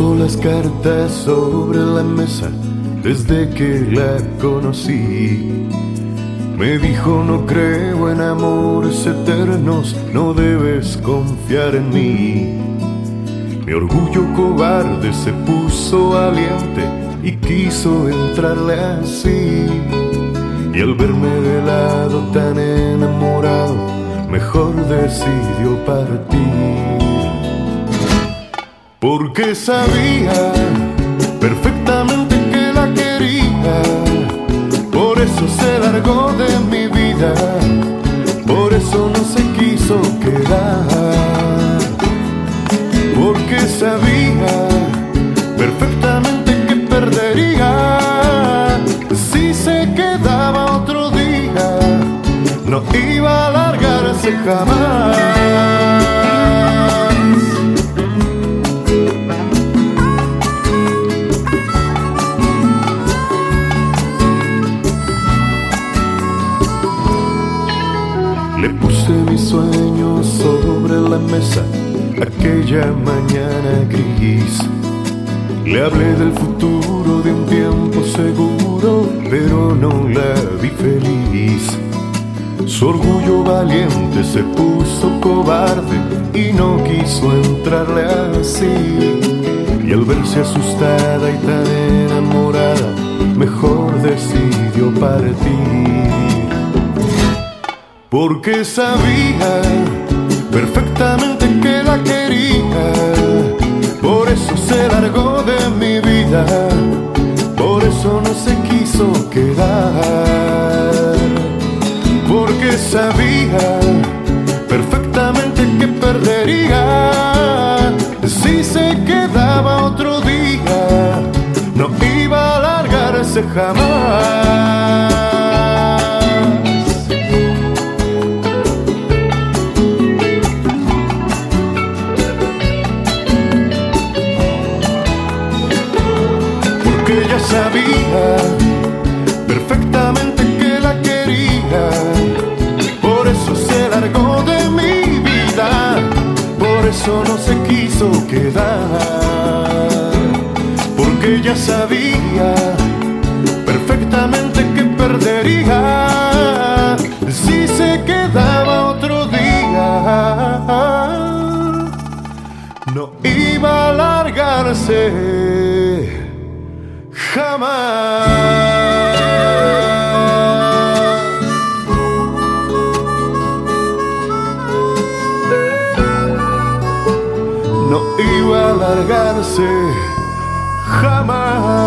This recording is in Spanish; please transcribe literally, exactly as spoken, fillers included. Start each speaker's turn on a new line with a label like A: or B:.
A: puso las cartas sobre la mesa desde que la conocí. Me dijo: no creo en amores eternos, no debes confiar en mí. Mi orgullo cobarde se puso valiente y quiso entrarle así. Y al verme de lado tan enamorado, mejor decidió partir. Porque sabía perfectamente que la quería, por eso se largó de mi vida, por eso no se quiso quedar. Porque sabía perfectamente que perdería si se quedaba otro día, no iba a largarse jamás. Le puse mis sueños sobre la mesa aquella mañana gris. Le hablé del futuro, de un tiempo seguro, pero no la vi feliz. Su orgullo valiente se puso cobarde y no quiso entrarle así. Y al verse asustada y tan enamorada, mejor decidió partir. Porque sabía perfectamente que la quería, por eso se largó de mi vida, por eso no se quiso quedar. Porque sabía perfectamente que perdería si se quedaba otro día, no iba a largarse jamás. Sabía perfectamente que la quería, por eso se largó de mi vida, por eso no se quiso quedar. Porque ella sabía perfectamente que perdería si se quedaba otro día, no iba a largarse jamás. No iba a largarse jamás.